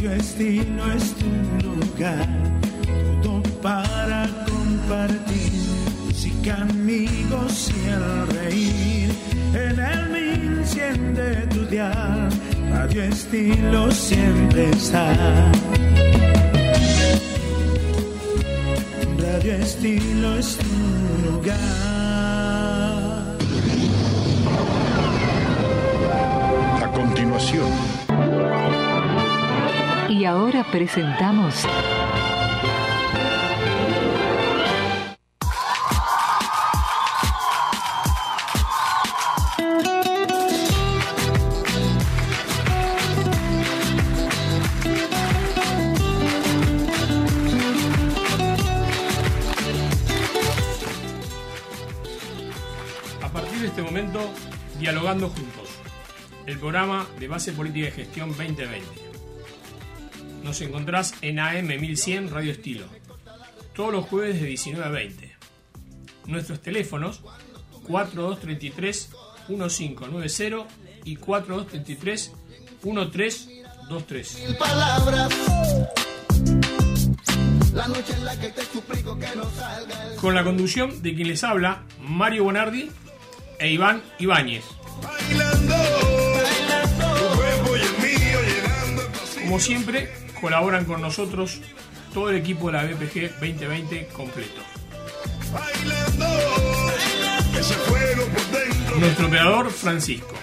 Radio Estilo es tu lugar, todo para compartir, música, amigos y el reír. En el 1100 de tu dial, Radio Estilo siempre está. Radio Estilo es tu lugar. A continuación. Y ahora presentamos Dialogando Juntos, el programa de Base Política y Gestión 2020. Nos encontrás en AM 1100 Radio Estilo, todos los jueves de 19 a 20. Nuestros teléfonos 4233-1590 y 4233-1323. Con la conducción de quien les habla, Mario Bonardi e Iván Ibáñez. Como siempre, colaboran con nosotros todo el equipo de la BPG 2020 completo. Nuestro operador, Francisco.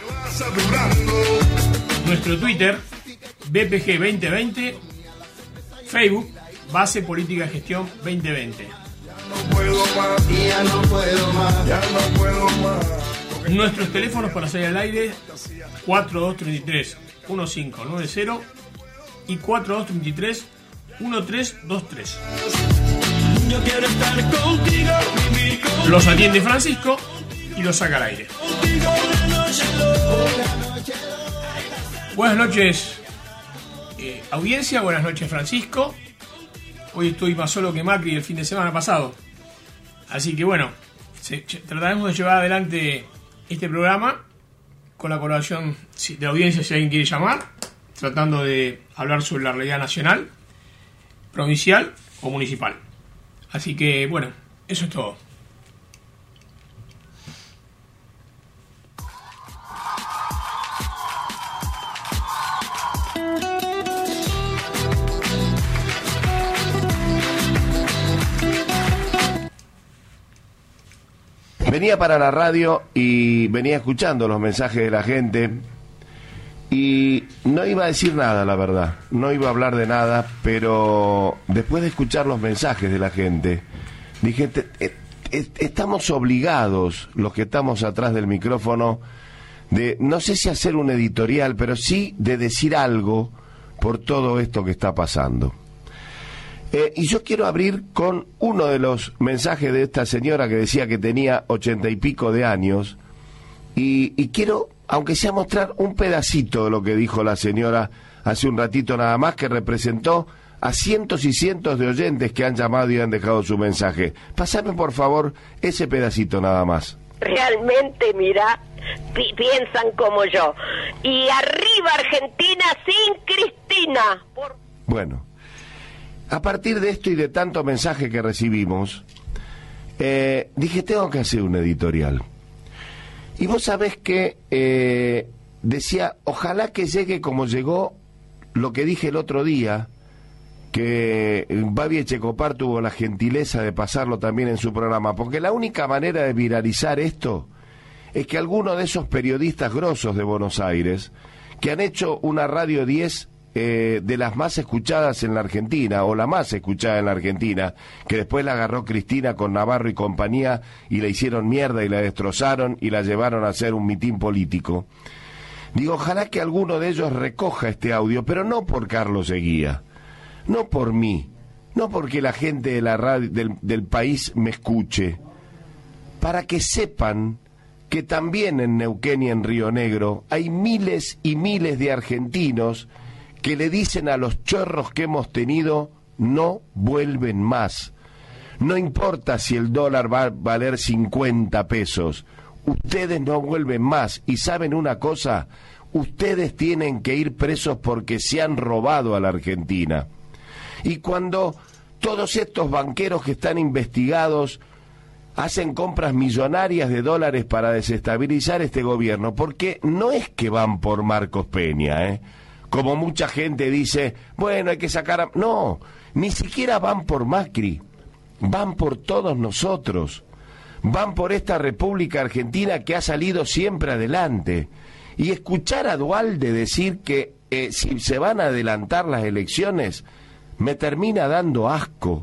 Nuestro Twitter, BPG 2020. Facebook, Base Política y Gestión 2020. Nuestros teléfonos para salir al aire 4233-1590 y 4233-1323. Los atiende Francisco y los saca al aire. Buenas noches, audiencia. Buenas noches, Francisco. Hoy estoy más solo que Macri el fin de semana pasado. Así que bueno, trataremos de llevar adelante este programa con la colaboración de audiencia, si alguien quiere llamar, tratando de hablar sobre la realidad nacional, provincial o municipal. Así que bueno, eso es todo. Venía para la radio y venía escuchando los mensajes de la gente y no iba a decir nada, la verdad, no iba a hablar de nada, pero después de escuchar los mensajes de la gente, dije, estamos obligados, los que estamos atrás del micrófono, de, no sé si hacer un editorial, pero sí de decir algo por todo esto que está pasando. Y yo quiero abrir con uno de los mensajes de esta señora que decía que tenía 80 y pico de años, y quiero, aunque sea, mostrar un pedacito de lo que dijo la señora hace un ratito nada más, que representó a cientos y cientos de oyentes que han llamado y han dejado su mensaje. Pásame por favor ese pedacito nada más. Realmente, mira, piensan como yo. Y arriba Argentina sin Cristina. Bueno, a partir de esto y de tanto mensaje que recibimos, dije, tengo que hacer un editorial. Y vos sabés que decía, ojalá que llegue como llegó lo que dije el otro día, que Babi Echecopar tuvo la gentileza de pasarlo también en su programa, porque la única manera de viralizar esto es que alguno de esos periodistas grosos de Buenos Aires, que han hecho una Radio 10 de las más escuchadas en la Argentina, o la más escuchada en la Argentina, que después la agarró Cristina con Navarro y compañía y la hicieron mierda y la destrozaron y la llevaron a hacer un mitin político. Digo, ojalá que alguno de ellos recoja este audio, pero no por Carlos Eguía, no por mí, no porque la gente de la radio, del país me escuche, para que sepan que también en Neuquén y en Río Negro hay miles y miles de argentinos que le dicen a los chorros que hemos tenido, no vuelven más. No importa si el dólar va a valer 50 pesos, ustedes no vuelven más. Y ¿saben una cosa? ustedes tienen que ir presos porque se han robado a la Argentina. Y cuando todos estos banqueros que están investigados hacen compras millonarias de dólares para desestabilizar este gobierno, porque no es que van por Marcos Peña, como mucha gente dice, bueno, hay que sacar a... No, ni siquiera van por Macri, van por todos nosotros, van por esta República Argentina que ha salido siempre adelante. Y escuchar a Duhalde decir que si se van a adelantar las elecciones, me termina dando asco.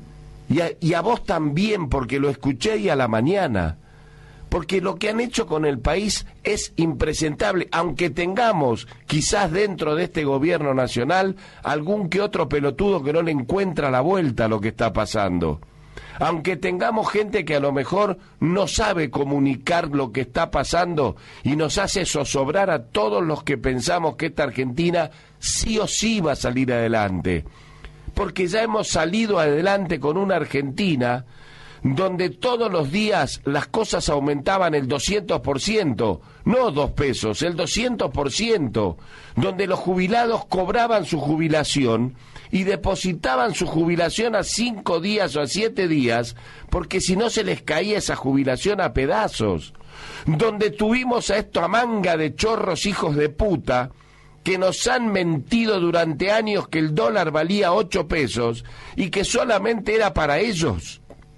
Y a vos también, porque lo escuché y a la mañana. Porque lo que han hecho con el país es impresentable, aunque tengamos quizás dentro de este gobierno nacional algún que otro pelotudo que no le encuentra la vuelta a lo que está pasando. Aunque tengamos gente que a lo mejor no sabe comunicar lo que está pasando y nos hace zozobrar a todos los que pensamos que esta Argentina sí o sí va a salir adelante. Porque ya hemos salido adelante con una Argentina donde todos los días las cosas aumentaban el 200%, no 2 pesos, el 200%, donde los jubilados cobraban su jubilación y depositaban su jubilación a 5 días o a 7 días, porque si no se les caía esa jubilación a pedazos, donde tuvimos a esta manga de chorros hijos de puta, que nos han mentido durante años que el dólar valía 8 pesos y que solamente era para ellos.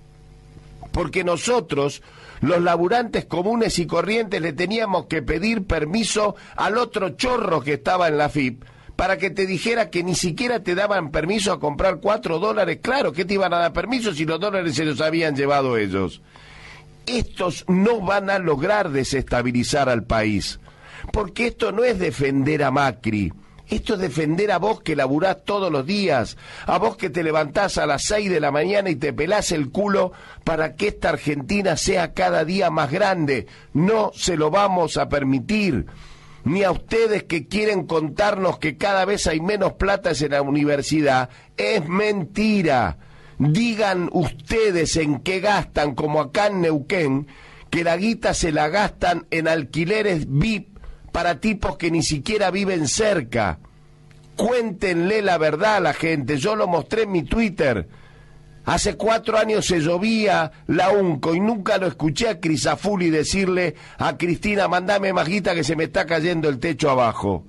Porque nosotros, los laburantes comunes y corrientes, le teníamos que pedir permiso al otro chorro que estaba en la FIP para que te dijera que ni siquiera te daban permiso a comprar $4. Claro, ¿qué te iban a dar permiso si los dólares se los habían llevado ellos? Estos no van a lograr desestabilizar al país. Porque esto no es defender a Macri, esto es defender a vos que laburás todos los días, a vos que te levantás a las 6 de la mañana y te pelás el culo para que esta Argentina sea cada día más grande. No se lo vamos a permitir, ni a ustedes que quieren contarnos que cada vez hay menos plata en la universidad. Es mentira. Digan ustedes en qué gastan, como acá en Neuquén, que la guita se la gastan en alquileres VIP para tipos que ni siquiera viven cerca. Cuéntenle la verdad a la gente. Yo lo mostré en mi Twitter. Hace 4 años se llovía la UNCO y nunca lo escuché a Crisafulli decirle a Cristina, mandame más guita que se me está cayendo el techo abajo.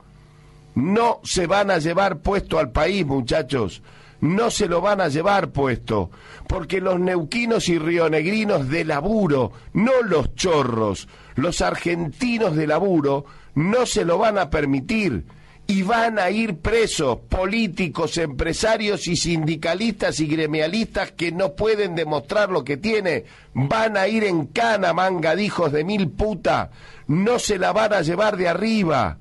No se van a llevar puesto al país, muchachos. No se lo van a llevar puesto, porque los neuquinos y rionegrinos de laburo, no los chorros, los argentinos de laburo, no se lo van a permitir y van a ir presos políticos, empresarios y sindicalistas y gremialistas que no pueden demostrar lo que tiene. Van a ir en cana, manga de hijos de mil puta. No se la van a llevar de arriba.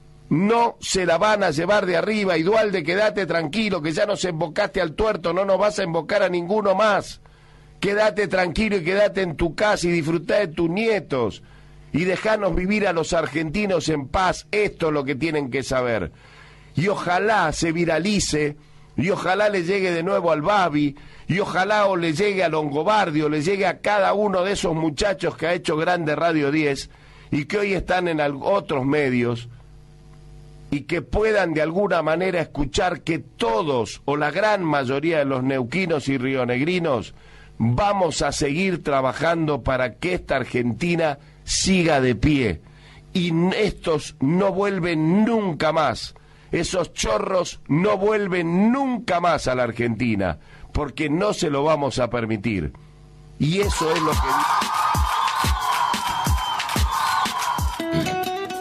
No se la van a llevar de arriba. Y Duhalde, quédate tranquilo, que ya nos embocaste al tuerto, no nos vas a embocar a ninguno más. Quédate tranquilo y quédate en tu casa y disfrutá de tus nietos. Y dejanos vivir a los argentinos en paz. Esto es lo que tienen que saber. Y ojalá se viralice, y ojalá le llegue de nuevo al Babi, y ojalá o le llegue a Longobardi, o le llegue a cada uno de esos muchachos que ha hecho grande Radio 10, y que hoy están en otros medios, y que puedan de alguna manera escuchar que todos, o la gran mayoría de los neuquinos y rionegrinos, vamos a seguir trabajando para que esta Argentina siga de pie, y estos no vuelven nunca más, esos chorros no vuelven nunca más a la Argentina, porque no se lo vamos a permitir, y eso es lo que...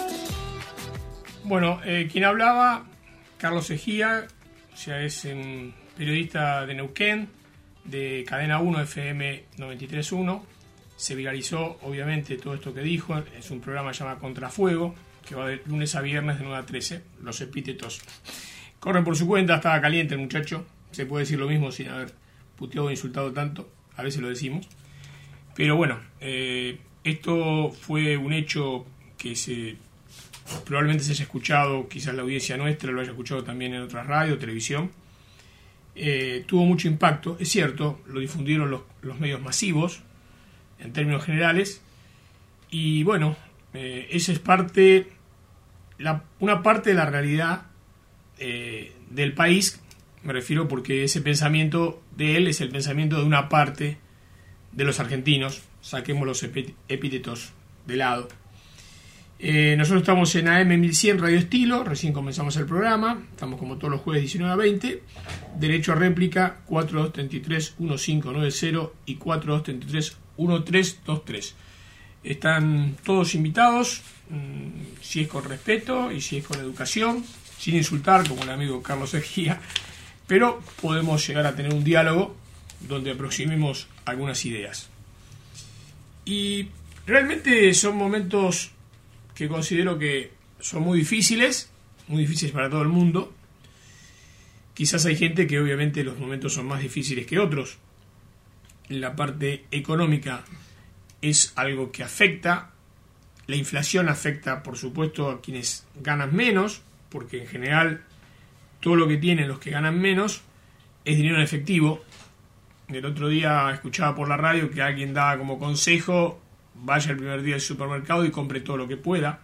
Bueno, quien hablaba, Carlos Ejía, o sea, es un periodista de Neuquén, de Cadena 1 FM 93.1. Se viralizó, obviamente, todo esto que dijo. Es un programa llamado Contrafuego, que va de lunes a viernes de 9 a 13. Los epítetos corren por su cuenta. Estaba caliente el muchacho. Se puede decir lo mismo sin haber puteado e insultado tanto. A veces lo decimos. Pero bueno, esto fue un hecho que probablemente se haya escuchado, quizás la audiencia nuestra lo haya escuchado también en otras radios, televisión. Tuvo mucho impacto. Es cierto, lo difundieron los medios masivos, en términos generales, y bueno, esa es parte una parte de la realidad del país, me refiero porque ese pensamiento de él es el pensamiento de una parte de los argentinos, saquemos los epítetos de lado. Nosotros estamos en AM 1100 Radio Estilo, recién comenzamos el programa, estamos como todos los jueves 19 a 20, derecho a réplica 4233-1590 y 4233-1323. Están todos invitados, si es con respeto y si es con educación, sin insultar como el amigo Carlos Egía, pero podemos llegar a tener un diálogo donde aproximemos algunas ideas. Y realmente son momentos que considero que son muy difíciles para todo el mundo. Quizás hay gente que obviamente los momentos son más difíciles que otros. La parte económica es algo que afecta. La inflación afecta, por supuesto, a quienes ganan menos, porque en general todo lo que tienen los que ganan menos es dinero en efectivo. El otro día escuchaba por la radio que alguien daba como consejo: vaya el primer día al supermercado y compre todo lo que pueda.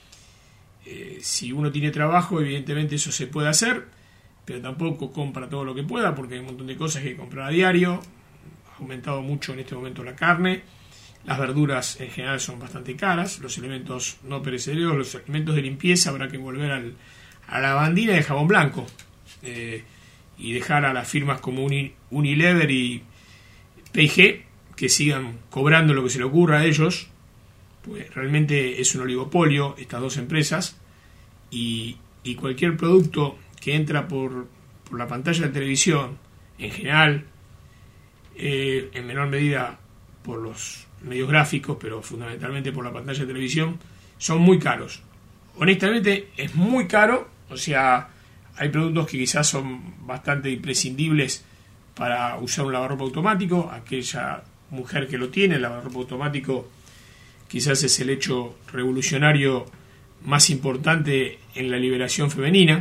Si uno tiene trabajo, evidentemente eso se puede hacer, pero tampoco compra todo lo que pueda, porque hay un montón de cosas que hay que comprar a diario. Ha aumentado mucho en este momento la carne, las verduras en general son bastante caras, los elementos no perecederos, los elementos de limpieza habrá que volver a la lavandina y el jabón blanco, y dejar a las firmas como Unilever y P&G que sigan cobrando lo que se le ocurra a ellos, pues realmente es un oligopolio estas dos empresas, y cualquier producto que entra por la pantalla de televisión, en general, en menor medida por los medios gráficos, pero fundamentalmente por la pantalla de televisión, son muy caros. Honestamente es muy caro, o sea, hay productos que quizás son bastante imprescindibles para usar un lavarropa automático. Aquella mujer que lo tiene, el lavarropa automático quizás es el hecho revolucionario más importante en la liberación femenina.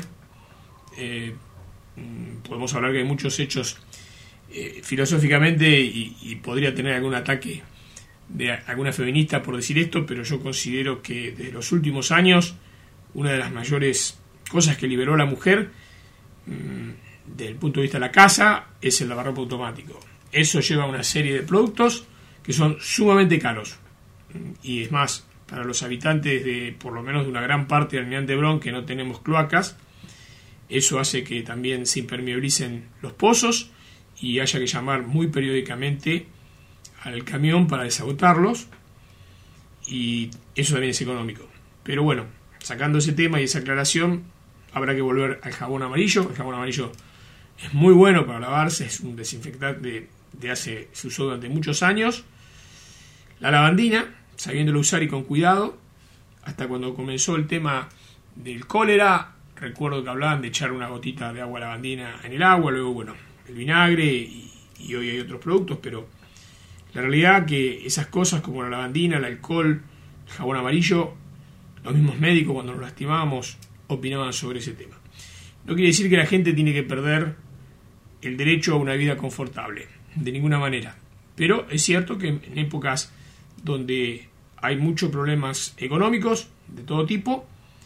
Podemos hablar que hay muchos hechos filosóficamente, y podría tener algún ataque de alguna feminista por decir esto, pero yo considero que desde los últimos años una de las mayores cosas que liberó a la mujer desde el punto de vista de la casa es el lavarropa automático. Eso lleva a una serie de productos que son sumamente caros, y es más, para los habitantes de por lo menos de una gran parte del Almirante Brown, que no tenemos cloacas, eso hace que también se impermeabilicen los pozos y haya que llamar muy periódicamente al camión para desagotarlos, y eso también es económico. Pero bueno, sacando ese tema y esa aclaración, habrá que volver al jabón amarillo. El jabón amarillo es muy bueno para lavarse, es un desinfectante se usó durante muchos años. La lavandina, sabiéndolo usar y con cuidado. Hasta cuando comenzó el tema del cólera, recuerdo que hablaban de echar una gotita de agua lavandina en el agua, luego bueno, el vinagre, y hoy hay otros productos, pero la realidad que esas cosas como la lavandina, el alcohol, el jabón amarillo, los mismos médicos cuando nos lastimábamos opinaban sobre ese tema. No quiere decir que la gente tiene que perder el derecho a una vida confortable, de ninguna manera, pero es cierto que en épocas donde hay muchos problemas económicos de todo tipo,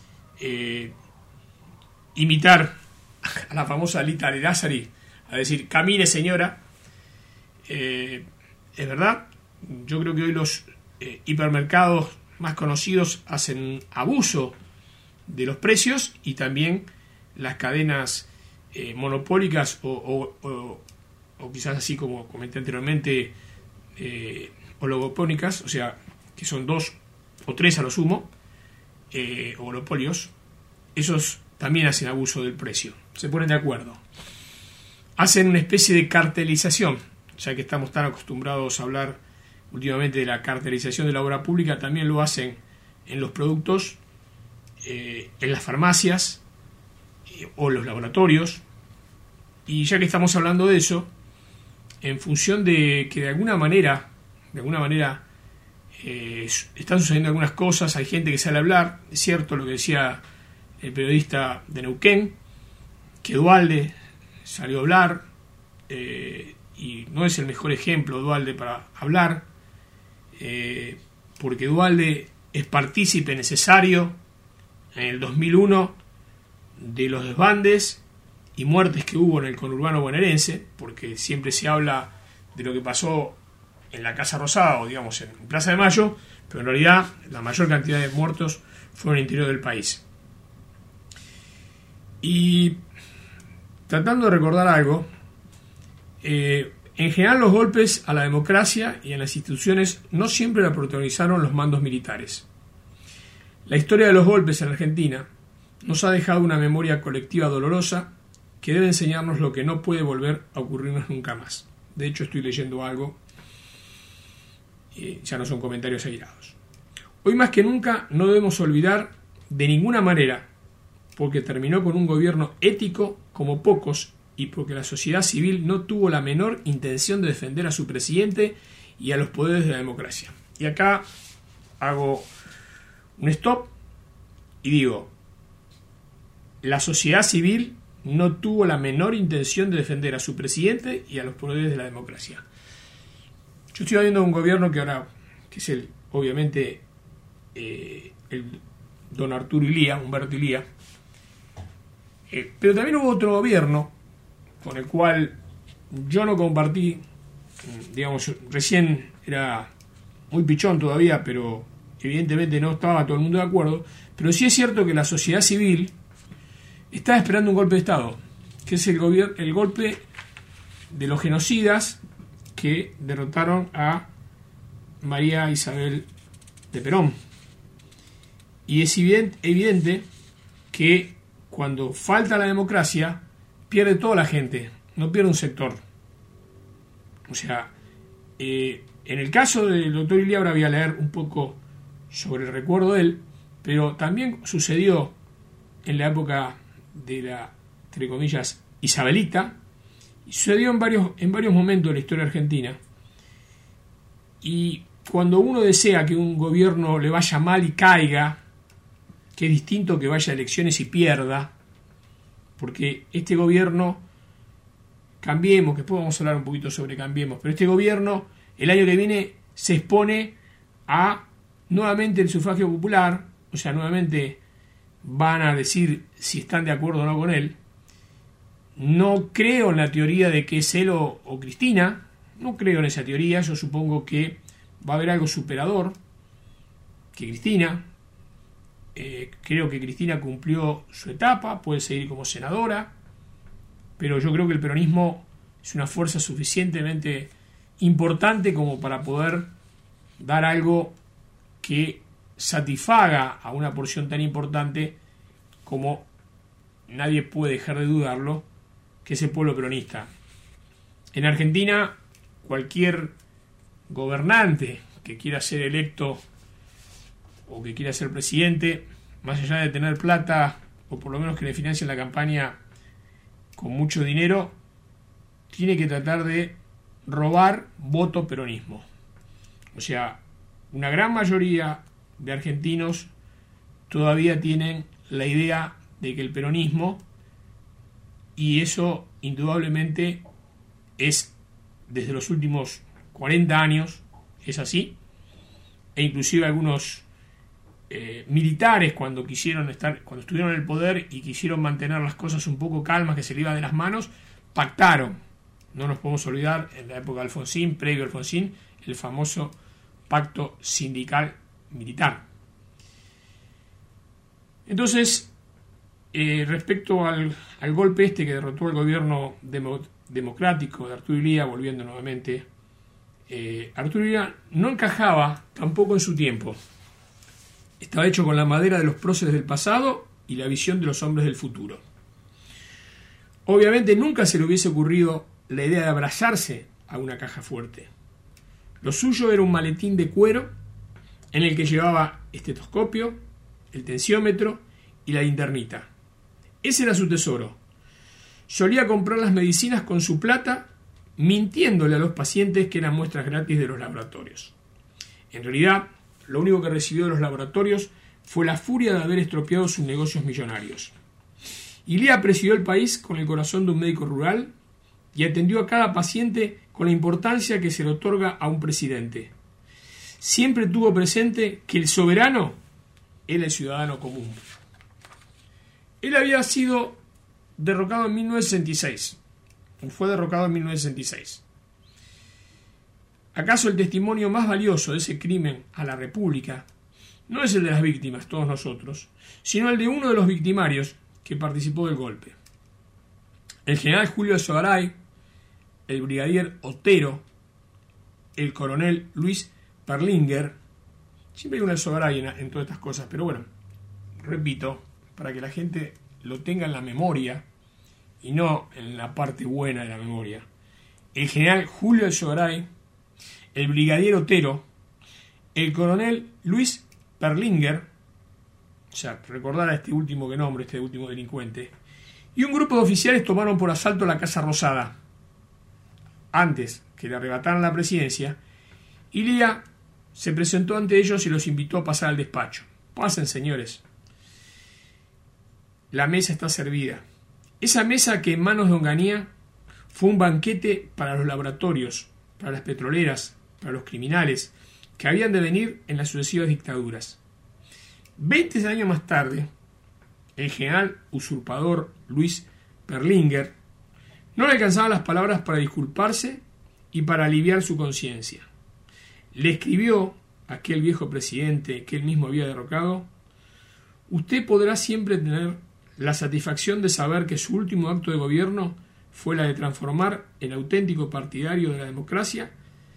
imitar a la famosa Lita de Lázari a decir camine señora, es verdad. Yo creo que hoy los hipermercados más conocidos hacen abuso de los precios, y también las cadenas monopólicas o quizás, así como comenté anteriormente, oligopólicas, o sea, que son 2 o 3 a lo sumo, oligopolios. Esos también hacen abuso del precio, se ponen de acuerdo, hacen una especie de cartelización. Ya que estamos tan acostumbrados a hablar últimamente de la cartelización de la obra pública, también lo hacen en los productos, en las farmacias o los laboratorios. Y ya que estamos hablando de eso, en función de que de alguna manera están sucediendo algunas cosas, hay gente que sale a hablar. Es cierto lo que decía el periodista de Neuquén, que Duhalde salió a hablar, y no es el mejor ejemplo Duhalde para hablar, porque Duhalde es partícipe necesario en el 2001 de los desbandes y muertes que hubo en el conurbano bonaerense, porque siempre se habla de lo que pasó en la Casa Rosada o digamos en Plaza de Mayo, pero en realidad la mayor cantidad de muertos fue en el interior del país. Y tratando de recordar algo, en general los golpes a la democracia y en las instituciones no siempre la protagonizaron los mandos militares. La historia de los golpes en Argentina nos ha dejado una memoria colectiva dolorosa que debe enseñarnos lo que no puede volver a ocurrirnos nunca más. De hecho, estoy leyendo algo, ya no son comentarios airados. Hoy más que nunca no debemos olvidar de ninguna manera, porque terminó con un gobierno ético como pocos y porque la sociedad civil no tuvo la menor intención de defender a su presidente y a los poderes de la democracia. Y acá hago un stop y digo, la sociedad civil no tuvo la menor intención de defender a su presidente y a los poderes de la democracia. Yo estoy viendo un gobierno que ahora, que es obviamente el don Arturo Illia, Humberto Illia, pero también hubo otro gobierno con el cual yo no compartí, digamos, recién era muy pichón todavía, pero evidentemente no estaba todo el mundo de acuerdo, pero sí es cierto que la sociedad civil está esperando un golpe de Estado, que es el golpe de los genocidas que derrotaron a María Isabel de Perón. Y es evidente que cuando falta la democracia, pierde toda la gente, no pierde un sector. O sea, en el caso del doctor Illia, ahora voy a leer un poco sobre el recuerdo de él, pero también sucedió en la época de la, entre comillas, Isabelita, y sucedió en varios momentos de la historia argentina. Y cuando uno desea que un gobierno le vaya mal y caiga, que es distinto que vaya a elecciones y pierda, porque este gobierno, Cambiemos, que después vamos a hablar un poquito sobre Cambiemos, pero este gobierno el año que viene se expone a nuevamente el sufragio popular, o sea, nuevamente van a decir si están de acuerdo o no con él. No creo en la teoría de que es él o Cristina, no creo en esa teoría, yo supongo que va a haber algo superador que Cristina. Creo que Cristina cumplió su etapa, puede seguir como senadora, pero yo creo que el peronismo es una fuerza suficientemente importante como para poder dar algo que satisfaga a una porción tan importante como nadie puede dejar de dudarlo, que es el pueblo peronista. En Argentina, cualquier gobernante que quiera ser electo o que quiera ser presidente, más allá de tener plata o por lo menos que le financien la campaña con mucho dinero, tiene que tratar de robar voto peronismo. O sea, una gran mayoría de argentinos todavía tienen la idea de que el peronismo, y eso indudablemente es desde los últimos 40 años, es así, e inclusive algunos militares cuando estuvieron en el poder y quisieron mantener las cosas un poco calmas, que se le iban de las manos, pactaron. No nos podemos olvidar, en la época de Alfonsín, previo a Alfonsín, el famoso pacto sindical militar. Entonces, respecto al golpe que derrotó al gobierno democrático de Arturo Illia, volviendo nuevamente, Arturo Illia no encajaba tampoco en su tiempo. Estaba hecho con la madera de los próceres del pasado y la visión de los hombres del futuro. Obviamente nunca se le hubiese ocurrido la idea de abrazarse a una caja fuerte. Lo suyo era un maletín de cuero en el que llevaba estetoscopio, el tensiómetro y la linternita. Ese era su tesoro. Solía comprar las medicinas con su plata, mintiéndole a los pacientes que eran muestras gratis de los laboratorios. En realidad, lo único que recibió de los laboratorios fue la furia de haber estropeado sus negocios millonarios. Illia presidió el país con el corazón de un médico rural y atendió a cada paciente con la importancia que se le otorga a un presidente. Siempre tuvo presente que el soberano era el ciudadano común. Él había sido derrocado en 1966. Fue derrocado en 1966. ¿Acaso el testimonio más valioso de ese crimen a la República no es el de las víctimas, todos nosotros, sino el de uno de los victimarios que participó del golpe? El general Julio Alzogaray, el brigadier Otero, el coronel Luis Perlinger. Siempre hay un Alzogaray en todas estas cosas, pero bueno, repito, para que la gente lo tenga en la memoria y no en la parte buena de la memoria. El general Julio Alzogaray, el brigadier Otero, el coronel Luis Perlinger, o sea, recordar a este último que nombro, este último delincuente, y un grupo de oficiales tomaron por asalto la Casa Rosada. Antes que le arrebataran la presidencia, Illia se presentó ante ellos y los invitó a pasar al despacho. Pasen, señores. La mesa está servida. Esa mesa que en manos de Onganía fue un banquete para los laboratorios, para las petroleras, para los criminales, que habían de venir en las sucesivas dictaduras. 20 años más tarde, el general usurpador Luis Perlinger no le alcanzaban las palabras para disculparse y para aliviar su conciencia. Le escribió a aquel viejo presidente que él mismo había derrocado: usted podrá siempre tener la satisfacción de saber que su último acto de gobierno fue la de transformar en auténtico partidario de la democracia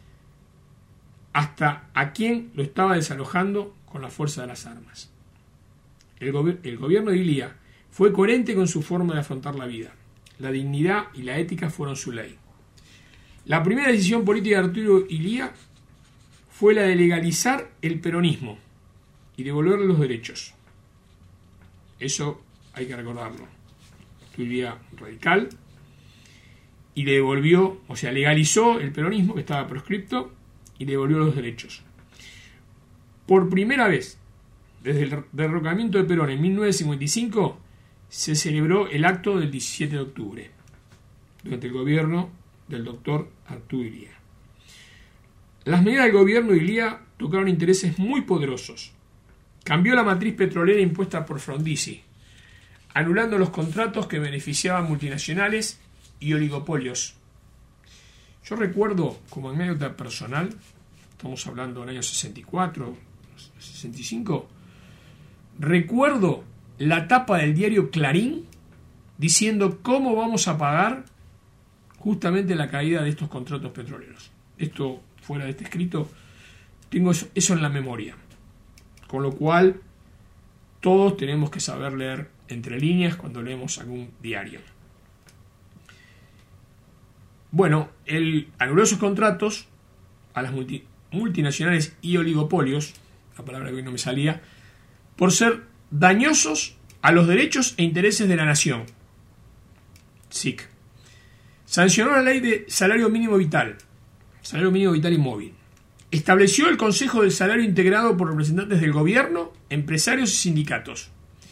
hasta a quien lo estaba desalojando con la fuerza de las armas. El gobierno de Illia fue coherente con su forma de afrontar la vida. La dignidad y la ética fueron su ley. La primera decisión política de Arturo Illia fue la de legalizar el peronismo y devolverle los derechos. Eso hay que recordarlo. Arturo Illia, radical, y le devolvió, o sea, legalizó el peronismo que estaba proscripto y le devolvió los derechos. Por primera vez, desde el derrocamiento de Perón en 1955, se celebró el acto del 17 de octubre, durante el gobierno del doctor Arturo Illia. Las medidas del gobierno de Illia tocaron intereses muy poderosos. Cambió la matriz petrolera impuesta por Frondizi, anulando los contratos que beneficiaban multinacionales y oligopolios. Yo recuerdo, como anécdota personal, estamos hablando del año 64, 65, recuerdo la tapa del diario Clarín diciendo cómo vamos a pagar justamente la caída de estos contratos petroleros. Esto, fuera de este escrito, tengo eso en la memoria. Con lo cual, todos tenemos que saber leer entre líneas cuando leemos algún diario. Bueno, él anuló esos contratos a las multinacionales y oligopolios, la palabra que hoy no me salía, por ser dañosos a los derechos e intereses de la nación. SIC. Sancionó la ley de salario mínimo vital y móvil. Estableció el Consejo del Salario integrado por representantes del gobierno, empresarios y sindicatos.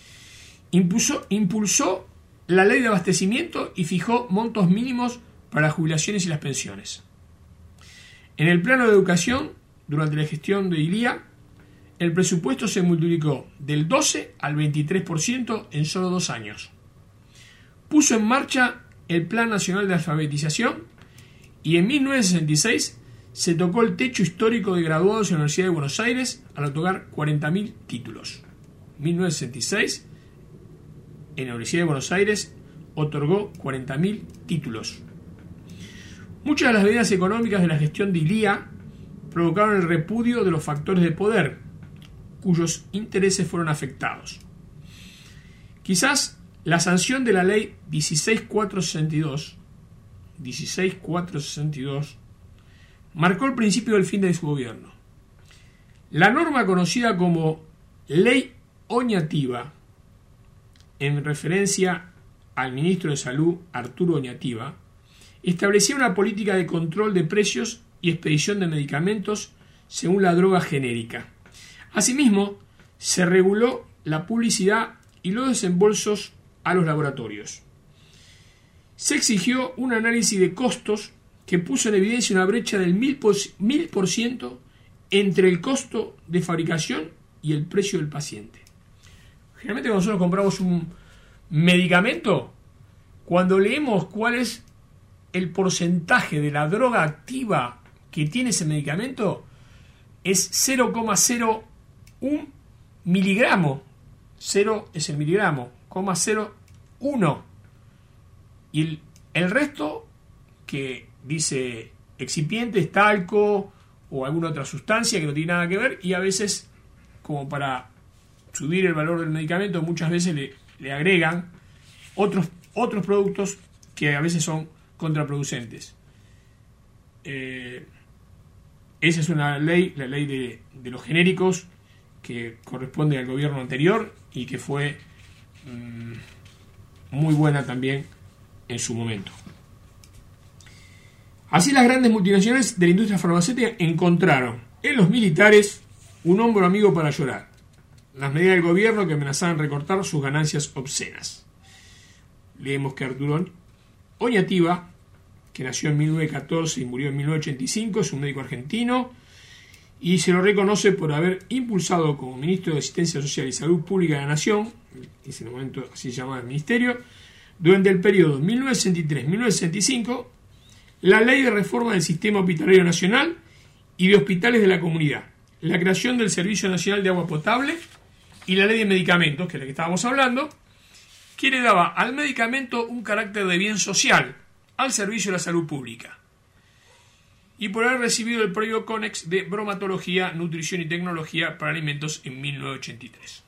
Impulsó la ley de abastecimiento y fijó montos mínimos para las jubilaciones y las pensiones. En el plano de educación, durante la gestión de Illia, el presupuesto se multiplicó del 12 al 23% en solo 2 años. Puso en marcha el Plan Nacional de Alfabetización y en 1966 se tocó el techo histórico de graduados en la Universidad de Buenos Aires al otorgar 40.000 títulos. 1966, en la Universidad de Buenos Aires, otorgó 40.000 títulos. Muchas de las medidas económicas de la gestión de Illia provocaron el repudio de los factores de poder, cuyos intereses fueron afectados. Quizás la sanción de la ley 16462 marcó el principio del fin de su gobierno. La norma conocida como Ley Oñativa, en referencia al ministro de Salud Arturo Oñativa, establecía una política de control de precios y expedición de medicamentos según la droga genérica. Asimismo, se reguló la publicidad y los desembolsos a los laboratorios. Se exigió un análisis de costos que puso en evidencia una brecha del 1000% entre el costo de fabricación y el precio del paciente. Generalmente cuando nosotros compramos un medicamento, cuando leemos cuál es el porcentaje de la droga activa que tiene ese medicamento, es 0,01 miligramo. 0 es el miligramo, 0,01. Y el resto, que dice excipientes, talco o alguna otra sustancia que no tiene nada que ver, y a veces, como para subir el valor del medicamento, muchas veces le agregan otros productos que a veces son contraproducentes. Esa es una ley, la ley de los genéricos, que corresponde al gobierno anterior y que fue muy buena también en su momento. Así, las grandes multinacionales de la industria farmacéutica encontraron en los militares un hombro amigo para llorar. Las medidas del gobierno que amenazaban recortar sus ganancias obscenas. Leemos que Arturo Oñativa, que nació en 1914 y murió en 1985, es un médico argentino y se lo reconoce por haber impulsado como ministro de Asistencia Social y Salud Pública de la Nación, en ese momento así se llamaba el ministerio, durante el periodo 1963-1965, la ley de reforma del sistema hospitalario nacional y de hospitales de la comunidad, la creación del Servicio Nacional de Agua Potable y la ley de medicamentos, que es la que estábamos hablando, que le daba al medicamento un carácter de bien social al servicio de la salud pública, y por haber recibido el premio CONEX de bromatología, nutrición y tecnología para alimentos en 1983.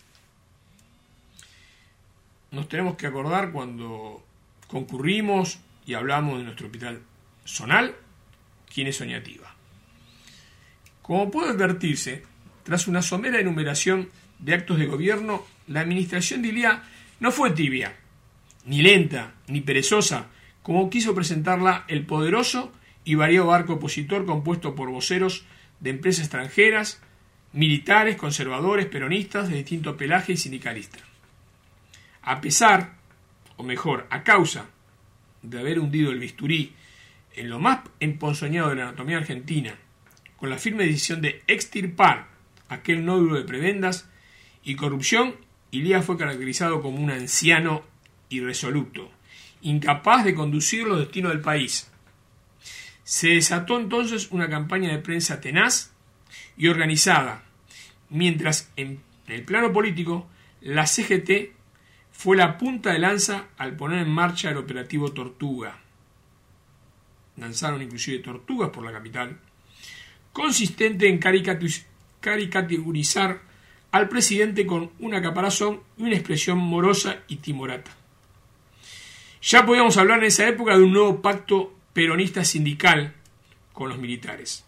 Nos tenemos que acordar cuando concurrimos y hablamos de nuestro hospital zonal, quién es Oñativa. Como puede advertirse, tras una somera enumeración de actos de gobierno, la administración de Ilía no fue tibia, ni lenta, ni perezosa, como quiso presentarla el poderoso y variado arco opositor compuesto por voceros de empresas extranjeras, militares, conservadores, peronistas de distinto pelaje y sindicalistas. A pesar, o mejor, a causa de haber hundido el bisturí en lo más emponzoñado de la anatomía argentina, con la firme decisión de extirpar aquel nódulo de prebendas y corrupción, Ilía fue caracterizado como un anciano irresoluto, incapaz de conducir los destinos del país. Se desató entonces una campaña de prensa tenaz y organizada, mientras en el plano político la CGT fue la punta de lanza al poner en marcha el operativo Tortuga. Lanzaron inclusive tortugas por la capital, consistente en caricaturizar al presidente con una caparazón y una expresión morosa y timorata. Ya podíamos hablar en esa época de un nuevo pacto peronista sindical con los militares.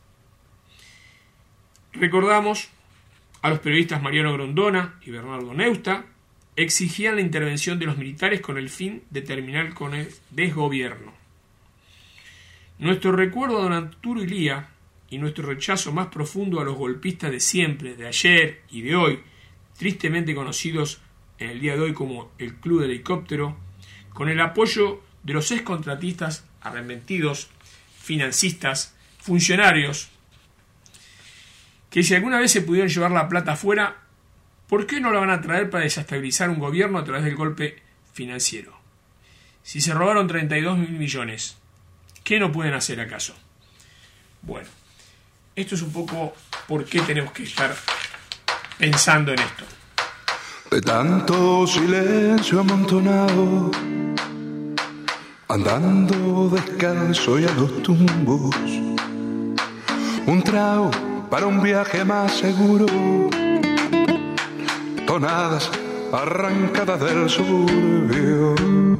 Recordamos a los periodistas Mariano Grondona y Bernardo Neusta, exigían la intervención de los militares con el fin de terminar con el desgobierno. Nuestro recuerdo a don Arturo Ilía y nuestro rechazo más profundo a los golpistas de siempre, de ayer y de hoy, tristemente conocidos en el día de hoy como el Club del Helicóptero, con el apoyo de los excontratistas arrepentidos, financistas, funcionarios, que si alguna vez se pudieron llevar la plata afuera, ¿por qué no la van a traer para desestabilizar un gobierno a través del golpe financiero? Si se robaron 32.000 millones, ¿qué no pueden hacer acaso? Bueno, esto es un poco por qué tenemos que estar pensando en esto. De tanto silencio amontonado, andando descalzo y a los tumbos, un trago para un viaje más seguro, tonadas arrancadas del suburbio.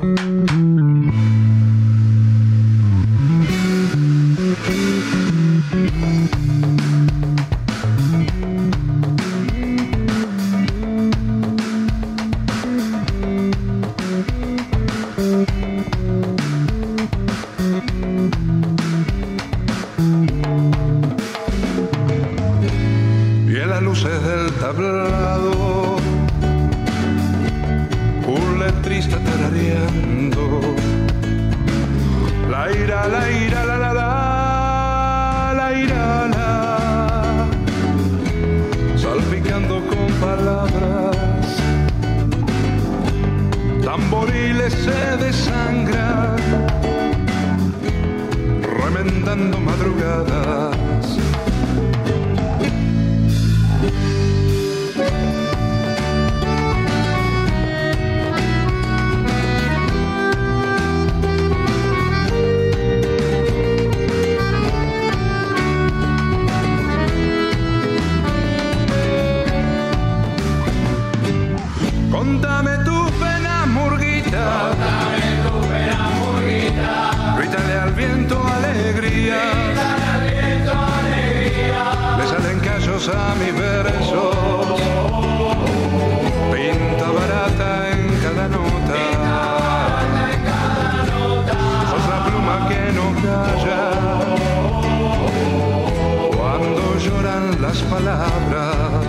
Tablado, un letrista tarareando, la ira, la ira, la la la, la ira, la, salpicando con palabras, tambor le se desangra, remendando madrugadas. Contame tu pena, murguita. Contame tu pena, murguita. Grítale al viento alegría. Grítale al viento alegría. Le salen callos a mi verso. Pinta barata en cada nota. Sos la pluma que no calla. Cuando lloran las palabras.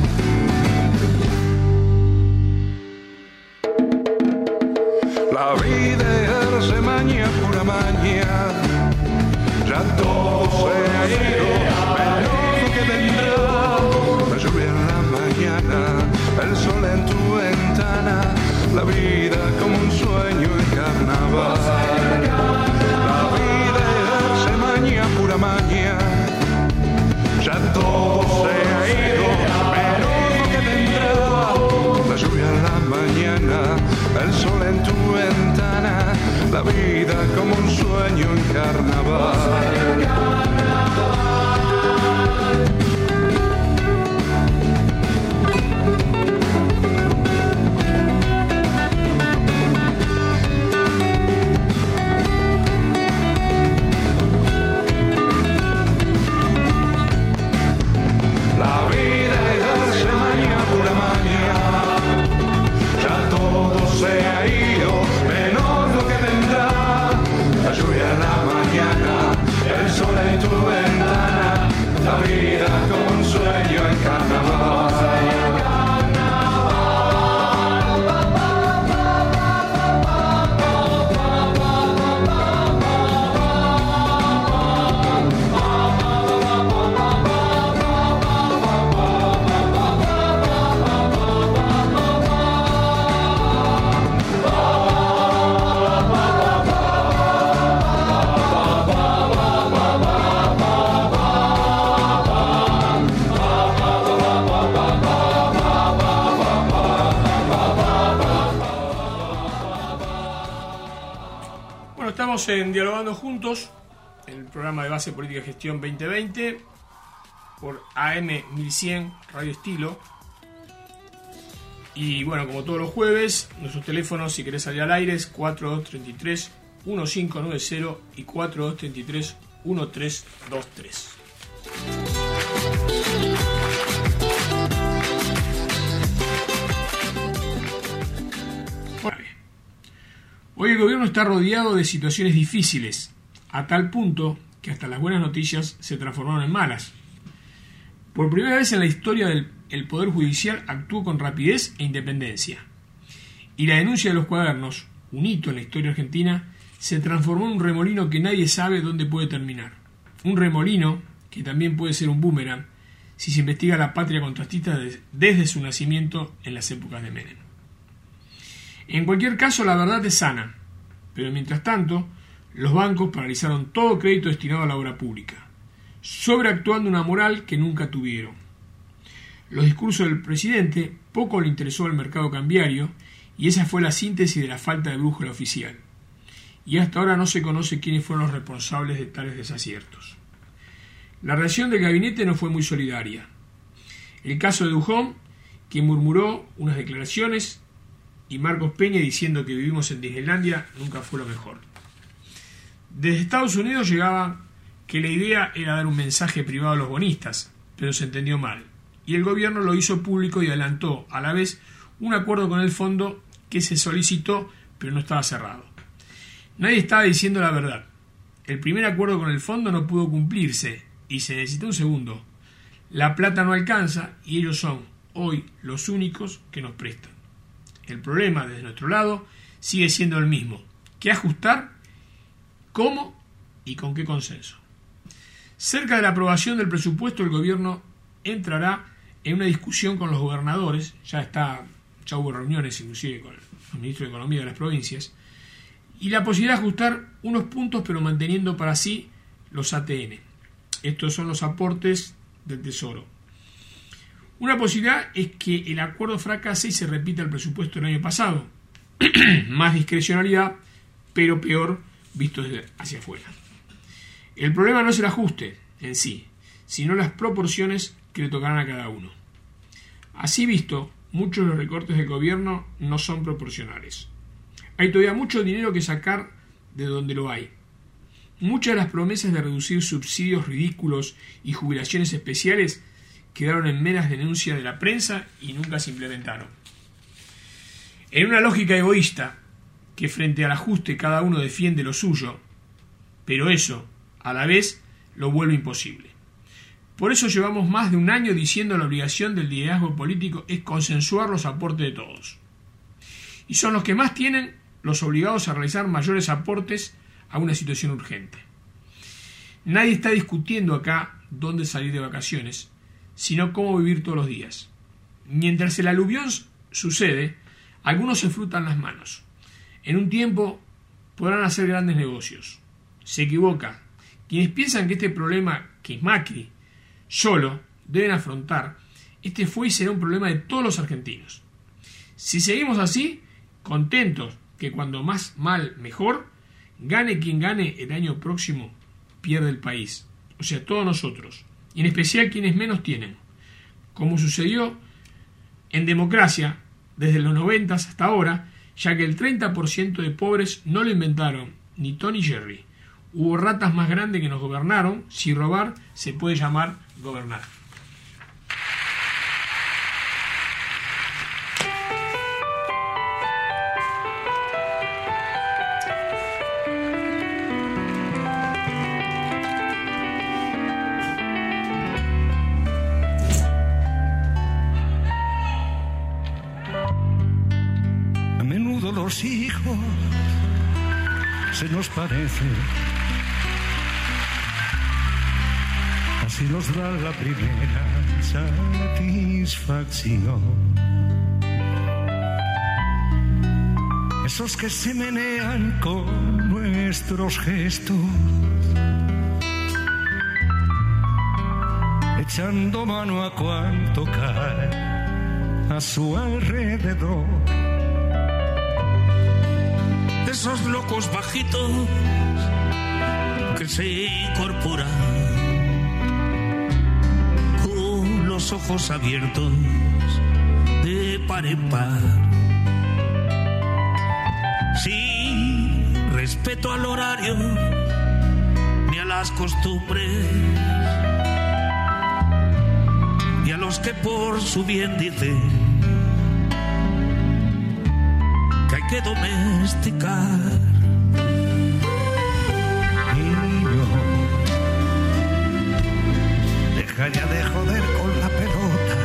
La vida es maña, pura maña, ya todo se ha ido, pero lo que vendrá, la lluvia en la mañana, el sol en tu ventana, la vida como un sueño en carnaval. La vida es maña, pura maña, ya todo se ha ido, pero lo que vendrá, la lluvia en la mañana, el sol en tu ventana, la vida como un sueño en carnaval. La vida es maña, pura maña, ya todo se ha ido, menos lo que vendrá. La lluvia en la mañana, el sol en tu ventana, la vida como un sueño en carnaval. Estamos en Dialogando Juntos, el programa de Base Política y Gestión 2020, por AM 1100 Radio Estilo. Y bueno, como todos los jueves, nuestros teléfonos, si querés salir al aire, es 4233-1590 y 4233-1323. Hoy el gobierno está rodeado de situaciones difíciles, a tal punto que hasta las buenas noticias se transformaron en malas. Por primera vez en la historia el Poder Judicial actuó con rapidez e independencia. Y la denuncia de los cuadernos, un hito en la historia argentina, se transformó en un remolino que nadie sabe dónde puede terminar. Un remolino que también puede ser un boomerang si se investiga la patria contrastista desde su nacimiento en las épocas de Menem. En cualquier caso, la verdad es sana, pero mientras tanto, los bancos paralizaron todo crédito destinado a la obra pública, sobreactuando una moral que nunca tuvieron. Los discursos del presidente poco le interesó al mercado cambiario y esa fue la síntesis de la falta de brújula oficial. Y hasta ahora no se conoce quiénes fueron los responsables de tales desaciertos. La reacción del gabinete no fue muy solidaria. El caso de Dujón, quien murmuró unas declaraciones, y Marcos Peña diciendo que vivimos en Disneylandia, nunca fue lo mejor. Desde Estados Unidos llegaba que la idea era dar un mensaje privado a los bonistas, pero se entendió mal, y el gobierno lo hizo público y adelantó a la vez un acuerdo con el fondo que se solicitó, pero no estaba cerrado. Nadie estaba diciendo la verdad. El primer acuerdo con el fondo no pudo cumplirse, y se necesita un segundo. La plata no alcanza, y ellos son, hoy, los únicos que nos prestan. El problema, desde nuestro lado, sigue siendo el mismo. ¿Qué ajustar? ¿Cómo? ¿Y con qué consenso? Cerca de la aprobación del presupuesto, el gobierno entrará en una discusión con los gobernadores, ya está ya hubo reuniones inclusive con los ministros de Economía de las provincias, y la posibilidad de ajustar unos puntos pero manteniendo para sí los ATN. Estos son los aportes del Tesoro. Una posibilidad es que el acuerdo fracase y se repita el presupuesto del año pasado. Más discrecionalidad, pero peor visto desde hacia afuera. El problema no es el ajuste en sí, sino las proporciones que le tocarán a cada uno. Así visto, muchos de los recortes del gobierno no son proporcionales. Hay todavía mucho dinero que sacar de donde lo hay. Muchas de las promesas de reducir subsidios ridículos y jubilaciones especiales quedaron en meras denuncias de la prensa y nunca se implementaron. En una lógica egoísta, que frente al ajuste cada uno defiende lo suyo, pero eso, a la vez, lo vuelve imposible. Por eso llevamos más de un año diciendo la obligación del liderazgo político es consensuar los aportes de todos. Y son los que más tienen los obligados a realizar mayores aportes a una situación urgente. Nadie está discutiendo acá dónde salir de vacaciones, sino cómo vivir todos los días. Mientras el aluvión sucede, algunos se frotan las manos. En un tiempo podrán hacer grandes negocios. Se equivocan. Quienes piensan que este problema, que es Macri, solo deben afrontar, este fue y será un problema de todos los argentinos. Si seguimos así, contentos que cuando más mal mejor, gane quien gane el año próximo, pierde el país. O sea, todos nosotros. Y en especial quienes menos tienen. Como sucedió en democracia desde los 90 hasta ahora, ya que el 30% de pobres no lo inventaron ni Tom ni Jerry. Hubo ratas más grandes que nos gobernaron, si robar se puede llamar gobernar. A menudo los hijos se nos parecen. Así nos da la primera satisfacción. Esos que se menean con nuestros gestos, echando mano a cuanto cae a su alrededor. Esos locos bajitos que se incorporan con los ojos abiertos de par en par, sin respeto al horario ni a las costumbres, y a los que por su bien dicen que hay que domesticar. Niño, deja ya de joder con la pelota.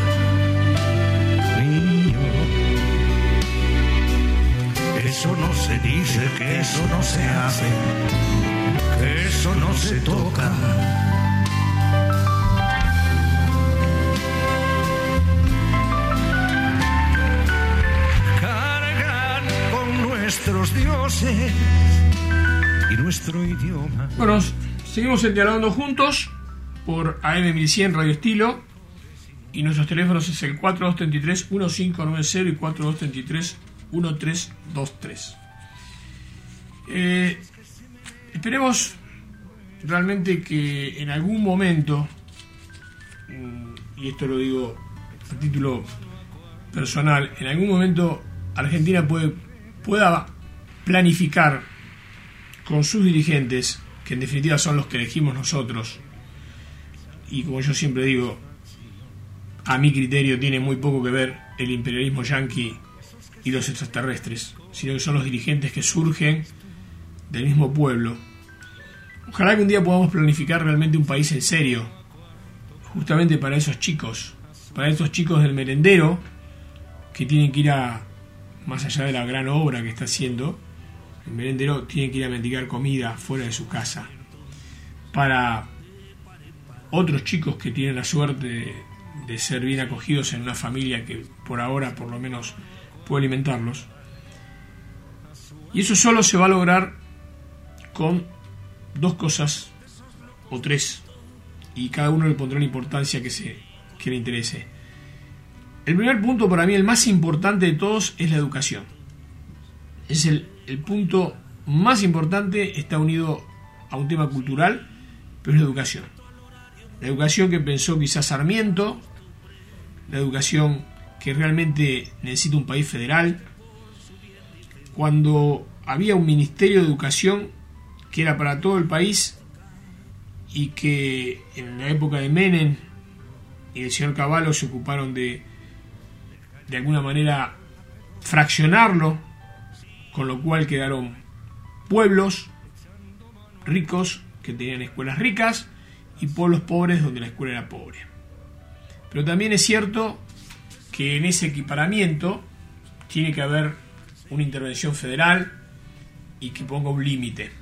Niño, eso no se dice, que eso no se hace, que eso no se toca. Nuestros dioses y nuestro idioma. Bueno, seguimos dialogando juntos por AM 1100 Radio Estilo, y nuestros teléfonos es el 4233-1590 y 4233-1323. Esperemos realmente que en algún momento, y esto lo digo a título personal, en algún momento Argentina pueda planificar con sus dirigentes, que en definitiva son los que elegimos nosotros, y como yo siempre digo, a mi criterio tiene muy poco que ver el imperialismo yanqui y los extraterrestres, sino que son los dirigentes que surgen del mismo pueblo. Ojalá que un día podamos planificar realmente un país en serio, justamente para esos chicos del merendero, que tienen que ir más allá de la gran obra que está haciendo, el merendero tiene que ir a mendigar comida fuera de su casa. Para otros chicos que tienen la suerte de ser bien acogidos en una familia que por ahora por lo menos puede alimentarlos. Y eso solo se va a lograr con dos cosas, o tres, y cada uno le pondrá la importancia que le interese. El primer punto, para mí el más importante de todos, es la educación. Es el punto más importante, está unido a un tema cultural, pero es la educación. La educación que pensó quizás Sarmiento, la educación que realmente necesita un país federal. Cuando había un ministerio de educación que era para todo el país y que en la época de Menem y el señor Cavallo se ocuparon de alguna manera fraccionarlo, con lo cual quedaron pueblos ricos que tenían escuelas ricas y pueblos pobres donde la escuela era pobre. Pero también es cierto que en ese equiparamiento tiene que haber una intervención federal y que ponga un límite.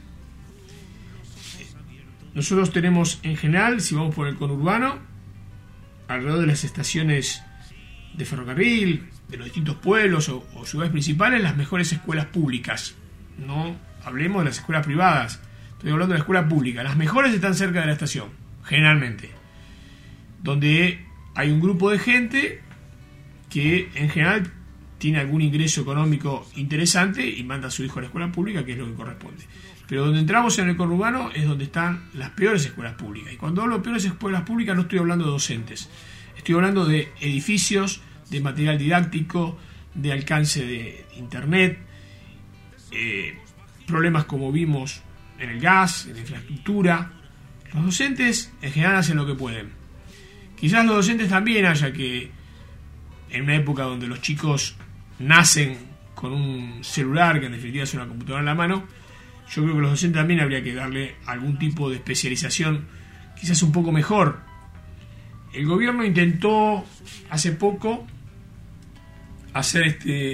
Nosotros tenemos en general, si vamos por el conurbano, alrededor de las estaciones de ferrocarril, de los distintos pueblos o ciudades principales, las mejores escuelas públicas. No hablemos de las escuelas privadas, estoy hablando de la escuela pública. Las mejores están cerca de la estación, generalmente, donde hay un grupo de gente que en general tiene algún ingreso económico interesante y manda a su hijo a la escuela pública, que es lo que corresponde. Pero donde entramos en el conurbano es donde están las peores escuelas públicas. Y cuando hablo de peores escuelas públicas no estoy hablando de docentes, estoy hablando de edificios, de material didáctico, de alcance de internet, problemas como vimos en el gas, en la infraestructura. Los docentes en general hacen lo que pueden. Quizás los docentes también haya que, en una época donde los chicos nacen con un celular, que en definitiva es una computadora en la mano, yo creo que los docentes también habría que darle algún tipo de especialización, quizás un poco mejor. El gobierno intentó hace poco hacer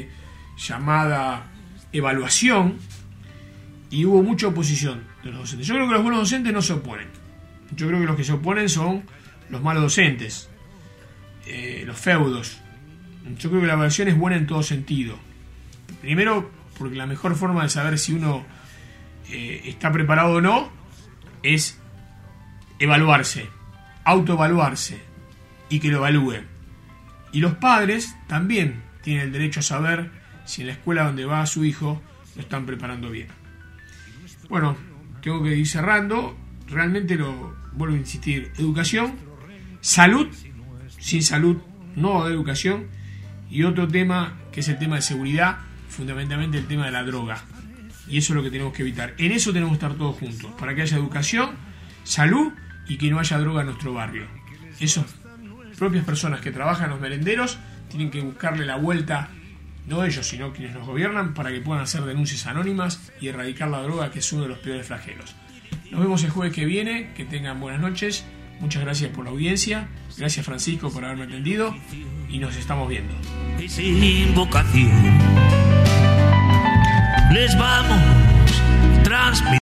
llamada evaluación y hubo mucha oposición de los docentes. Yo creo que los buenos docentes no se oponen. Yo creo que los que se oponen son los malos docentes, los feudos. Yo creo que la evaluación es buena en todo sentido. Primero, porque la mejor forma de saber si uno está preparado o no es evaluarse, autoevaluarse y que lo evalúen. Y los padres también tienen el derecho a saber si en la escuela donde va su hijo lo están preparando bien. Bueno, tengo que ir cerrando. Realmente vuelvo a insistir: educación, salud. Sin salud no va a haber educación. Y otro tema que es el tema de seguridad, fundamentalmente el tema de la droga. Y eso es lo que tenemos que evitar. En eso tenemos que estar todos juntos, para que haya educación, salud y que no haya droga en nuestro barrio. Esas propias personas que trabajan en los merenderos tienen que buscarle la vuelta, no ellos, sino quienes nos gobiernan, para que puedan hacer denuncias anónimas y erradicar la droga, que es uno de los peores flagelos. Nos vemos el jueves que viene, que tengan buenas noches, muchas gracias por la audiencia, gracias Francisco por haberme atendido y nos estamos viendo. Y sin vocación les vamos transmitiendo.